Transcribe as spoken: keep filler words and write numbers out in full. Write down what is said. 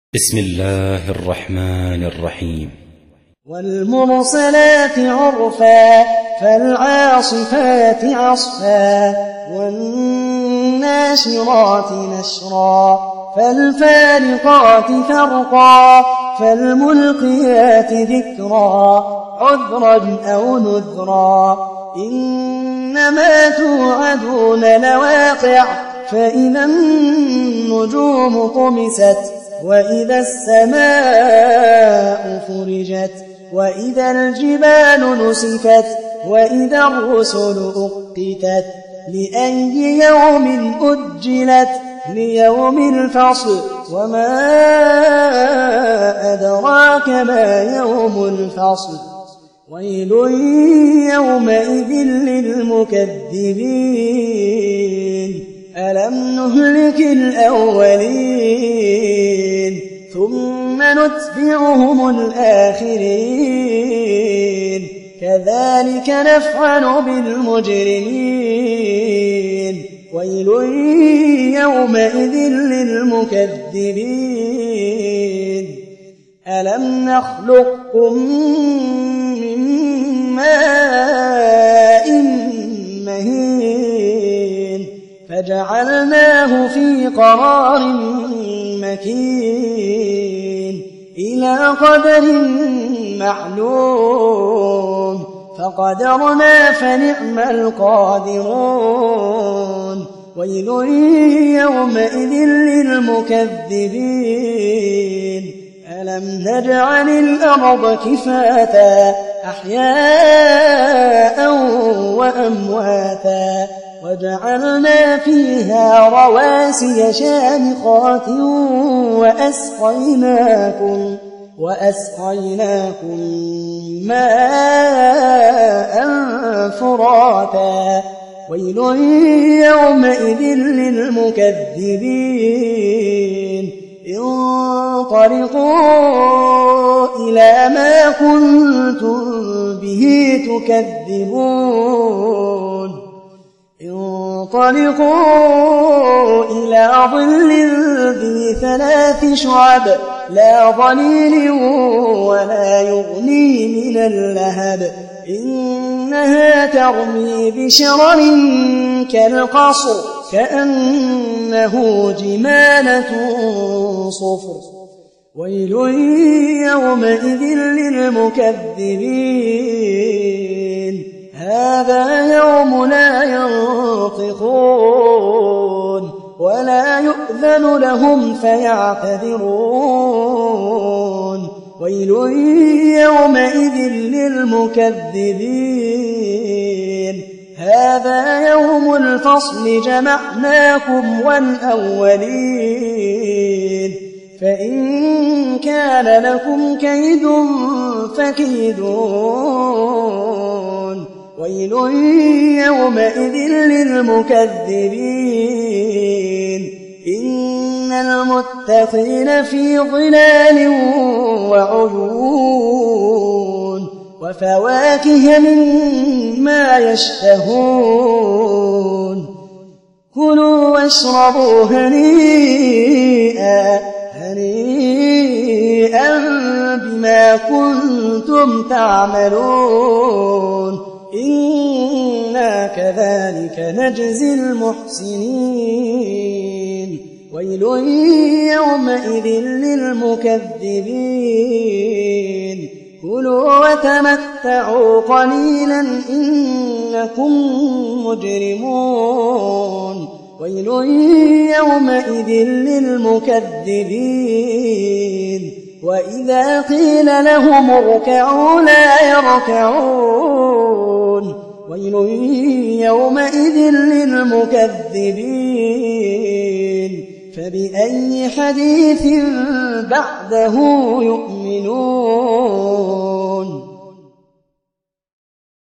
بسم الله الرحمن الرحيم. والمرسلات عرفا فالعاصفات عصفا والناشرات نشرا فالفارقات فرقا فالملقيات ذكرا عذرا أو نذرا إنما توعدون لواقع فإذا النجوم طمست وإذا السماء فرجت وإذا الجبال نسفت وإذا الرسل أقتت لأي يوم أجلت ليوم الفصل وما أدراك ما يوم الفصل ويل يومئذ للمكذبين ألم نهلك الأولين ثم نتبعهم الآخرين كذلك نفعل بالمجرمين ويل يومئذ للمكذبين ألم نخلقكم من ماء مهين فجعلناه في قرار مكين إلى قدر معلوم فقدرنا فنعم القادرون ويل يومئذ للمكذبين ألم نجعل الأرض كفاتا أحياء وأمواتا وجعلنا فيها رواسي شامخات وأسقيناكم وأسقيناكم ماء فراتا ويل يومئذ للمكذبين انطلقوا إلى ما كنتم به تكذبون انطلقوا إلى ظل ذي ثلاث شعب لا ظليل ولا يغني من اللهب إنها ترمي بشرر كالقصر كأنه جمالة صفر ويل يومئذ للمكذبين هذا يوم لا ينطقون ولا يؤذن لهم فيعتذرون ويل يومئذ للمكذبين هذا يوم الفصل جمعناكم والأولين فإن كان لكم كيد فكيدون ويل يومئذ للمكذبين إن المتقين في ظلال وعيون وفواكه مما يشتهون كلوا واشربوا هنيئا هنيئا بما كنتم تعملون إنا كذلك نجزي المحسنين ويل يومئذ للمكذبين كلوا وتمتعوا قليلا إنكم مجرمون ويل يومئذ للمكذبين وإذا قيل لهم اركعوا لا يركعون ويل يومئذ للمكذبين فبأي حديث بعده يؤمنون